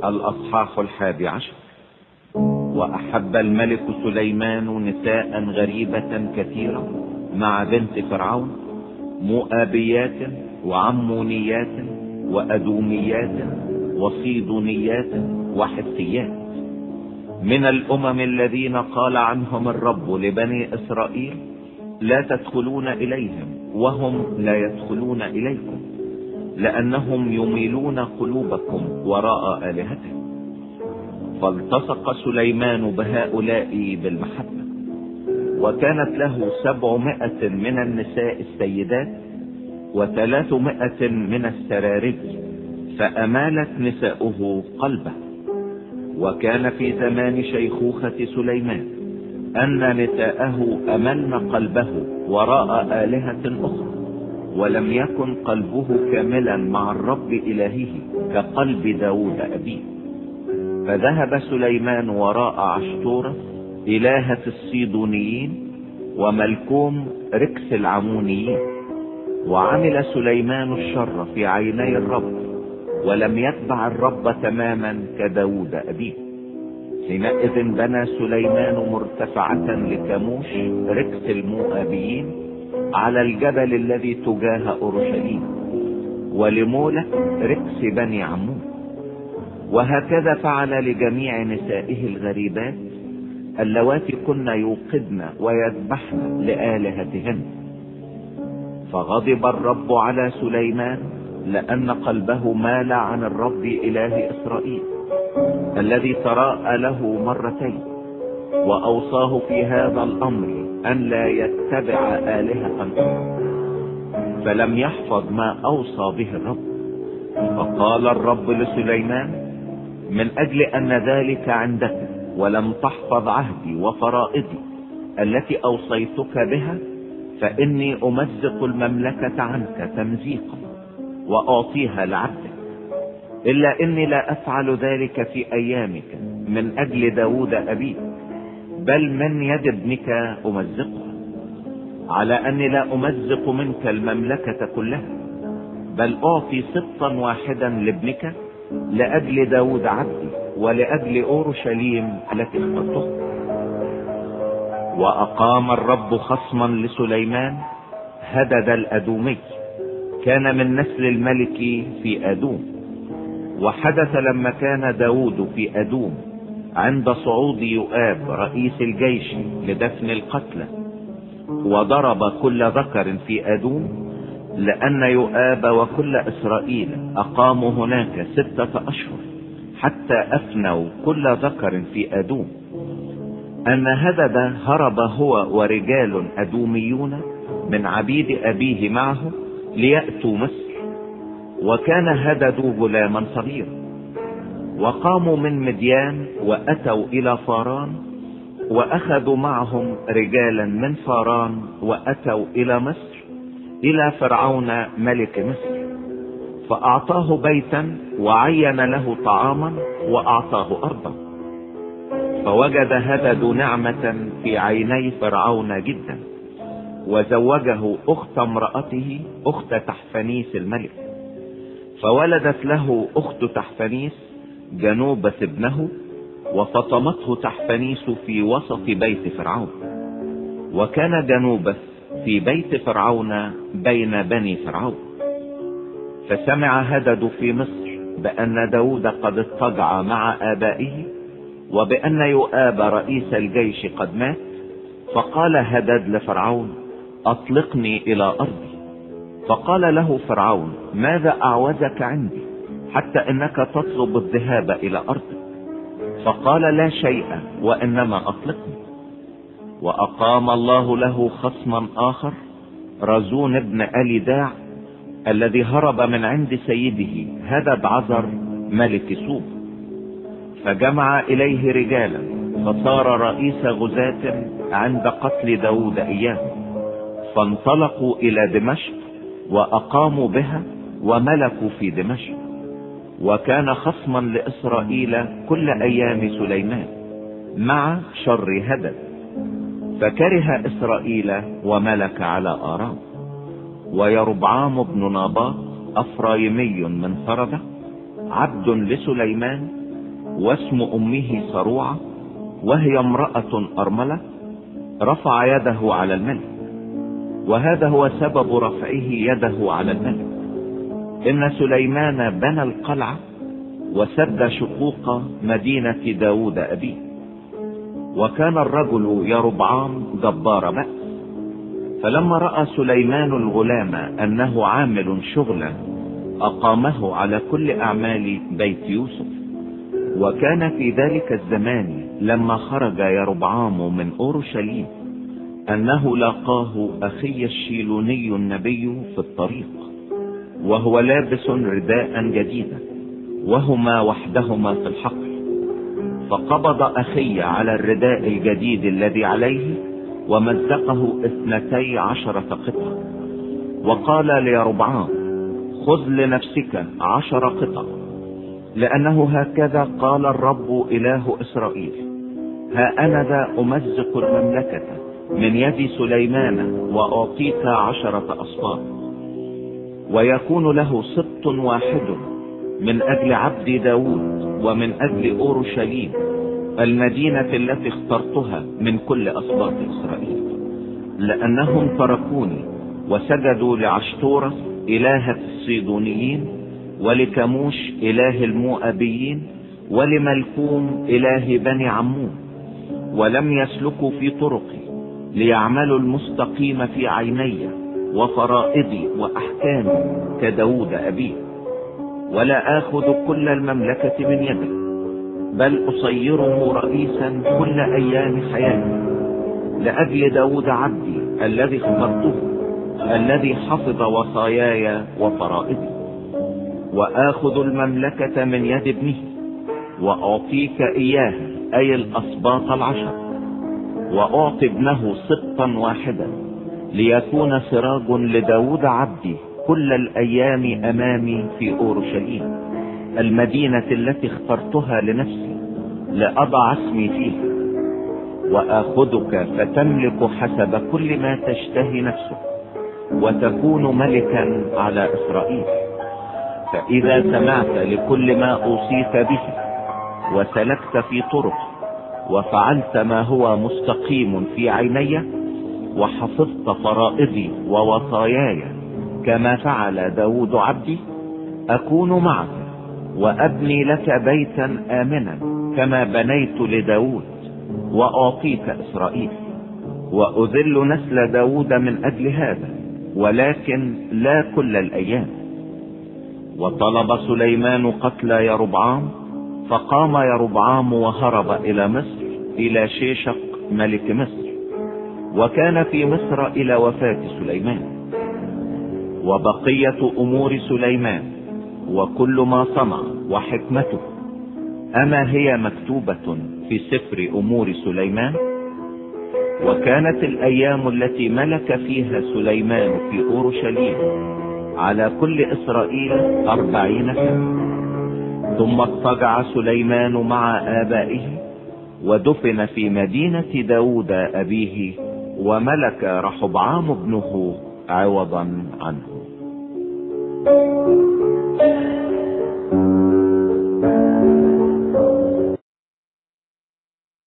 الأصحاح 11. وأحب الملك سليمان نساء غريبة كثيرة مع بنت فرعون، مؤابيات وعمونيات وأدوميات وصيدونيات وحثيات، من الأمم الذين قال عنهم الرب لبني إسرائيل: لا تدخلون إليهم وهم لا يدخلون إليكم، لأنهم يميلون قلوبكم وراء آلهتهم. فالتصق سليمان بهؤلاء بالمحبة، وكانت له 700 من النساء السيدات و300 من السرارج، فأمالت نساؤه قلبه. وكان في زمان شيخوخة سليمان أن نساءه أملن قلبه وراء آلهة أخرى، ولم يكن قلبه كاملا مع الرب إلهه كقلب داود أبيه. فذهب سليمان وراء عشتورة إلهة الصيدونيين وملكوم ركس العمونيين، وعمل سليمان الشر في عيني الرب، ولم يتبع الرب تماما كداود أبيه. حينئذ بنى سليمان مرتفعة لكموش ركس المؤابيين على الجبل الذي تجاه أورشليم، ولمولك ركس بني عمون. وهكذا فعل لجميع نسائه الغريبات اللواتي كن يوقدن ويذبحن لآلهتهن. فغضب الرب على سليمان لأن قلبه مال عن الرب إله إسرائيل الذي تراءى له مرتين، وأوصاه في هذا الأمر أن لا يتبع آلهة أخرى، فلم يحفظ ما أوصى به الرب. فقال الرب لسليمان: من أجل أن ذلك عندك ولم تحفظ عهدي وفرائضي التي أوصيتك بها، فإني أمزق المملكة عنك تمزيقا وأعطيها لعبدك، إلا إني لا أفعل ذلك في أيامك من أجل داود أبيك، بل من يد ابنك أمزقها، على أني لا أمزق منك المملكة كلها، بل أعطي سبطا واحدا لابنك لأجل داود عبدي ولأجل أورشليم التي اخترتها. وأقام الرب خصما لسليمان هدد الأدومي، كان من نسل الملك في أدوم. وحدث لما كان داود في أدوم عند صعود يؤاب رئيس الجيش لدفن القتلى، وضرب كل ذكر في أدوم، لأن يؤاب وكل إسرائيل أقاموا هناك 6 أشهر حتى أفنوا كل ذكر في أدوم، أن هدد هرب هو ورجال أدوميون من عبيد أبيه معه ليأتوا مصر. وكان هدد غلاما صغيرا. وقاموا من مديان وأتوا إلى فاران، وأخذوا معهم رجالا من فاران وأتوا إلى مصر إلى فرعون ملك مصر، فأعطاه بيتا وعين له طعاما وأعطاه أرضا. فوجد هدد نعمة في عيني فرعون جدا، وزوجه أخت امرأته أخت تحفنيس الملك، فولدت له أخت تحفنيس جنوبة ابنه، وفطمته تحفنيس في وسط بيت فرعون. وكان جنوبة في بيت فرعون بين بني فرعون. فسمع هدد في مصر بأن داود قد اضطجع مع آبائه، وبأن يؤاب رئيس الجيش قد مات. فقال هدد لفرعون: أطلقني إلى أرضي. فقال له فرعون: ماذا أعوزك عندي حتى إنك تطلب الذهاب إلى أرضك؟ فقال: لا شيء، وإنما أطلقني. وأقام الله له خصما آخر، رزون ابن أليداع، الذي هرب من عند سيده هدد عذر ملك سوب، فجمع إليه رجالا، فصار رئيس غزاة عند قتل داود إياه. فانطلقوا إلى دمشق وأقاموا بها وملكوا في دمشق. وكان خصما لإسرائيل كل أيام سليمان مع شر هدد، فكره إسرائيل وملك على آرام. ويربعام بن ناباط أفرايمي من فرده عبد لسليمان، واسم أمه صروعة، وهي امرأة أرملة، رفع يده على الملك. وهذا هو سبب رفعه يده على الملك: إن سليمان بنى القلعة وسد شقوق مدينة داود أبيه. وكان الرجل يربعام جبار بأس، فلما رأى سليمان الغلام أنه عامل شغلا أقامه على كل أعمال بيت يوسف. وكان في ذلك الزمان لما خرج يربعام من أورشليم أنه لاقاه أخي الشيلوني النبي في الطريق، وهو لابس رداء جديدا، وهما وحدهما في الحقل. فقبض أخي على الرداء الجديد الذي عليه ومزقه 12 قطعة، وقال ليربعام: خذ لنفسك 10 قطع، لأنه هكذا قال الرب إله إسرائيل: ها أنا ذا أمزق المملكة من يد سليمان وأعطيك 10 أصفار، ويكون له سبط واحد من أجل عبد داود ومن أجل أورشليم المدينة التي اخترتها من كل أسباط إسرائيل، لأنهم تركوني وسجدوا لعشتورة إلهة الصيدونيين، ولكموش إله المؤبيين، ولملكوم إله بني عمون، ولم يسلكوا في طرقي ليعملوا المستقيم في عيني وفرائضي وأحكامي كداود أبيه. ولا آخذ كل المملكة من يده، بل أصيره رئيسا كل أيام حياتي لأجل داود عبدي الذي اخترته، الذي حفظ وصاياي وفرائضي. وآخذ المملكة من يد ابنه وأعطيك إياها، أي الأسباط 10، وأعطي ابنه سبطا واحدا ليكون سراج لداود عبدي كل الأيام أمامي في أورشليم المدينة التي اخترتها لنفسي لأضع اسمي فيها. وآخذك فتملك حسب كل ما تشتهي نفسك، وتكون ملكا على إسرائيل. فإذا سمعت لكل ما أوصيك به وسلكت في طرق وفعلت ما هو مستقيم في عيني وحفظت فرائضي ووصاياي كما فعل داود عبدي، أكون معك وأبني لك بيتا آمنا كما بنيت لداود، وأعطيك إسرائيل. وأذل نسل داود من أجل هذا، ولكن لا كل الأيام. وطلب سليمان قتل يربعام، فقام يربعام وهرب إلى مصر إلى شيشق ملك مصر، وكان في مصر إلى وفاة سليمان. وبقية أمور سليمان وكل ما صنع وحكمته، أما هي مكتوبة في سفر أمور سليمان؟ وكانت الأيام التي ملك فيها سليمان في أورشليم على كل إسرائيل 40 سنة. ثم اضطجع سليمان مع آبائه ودفن في مدينة داود أبيه، وملك رحبعام ابنه عوضا عنه.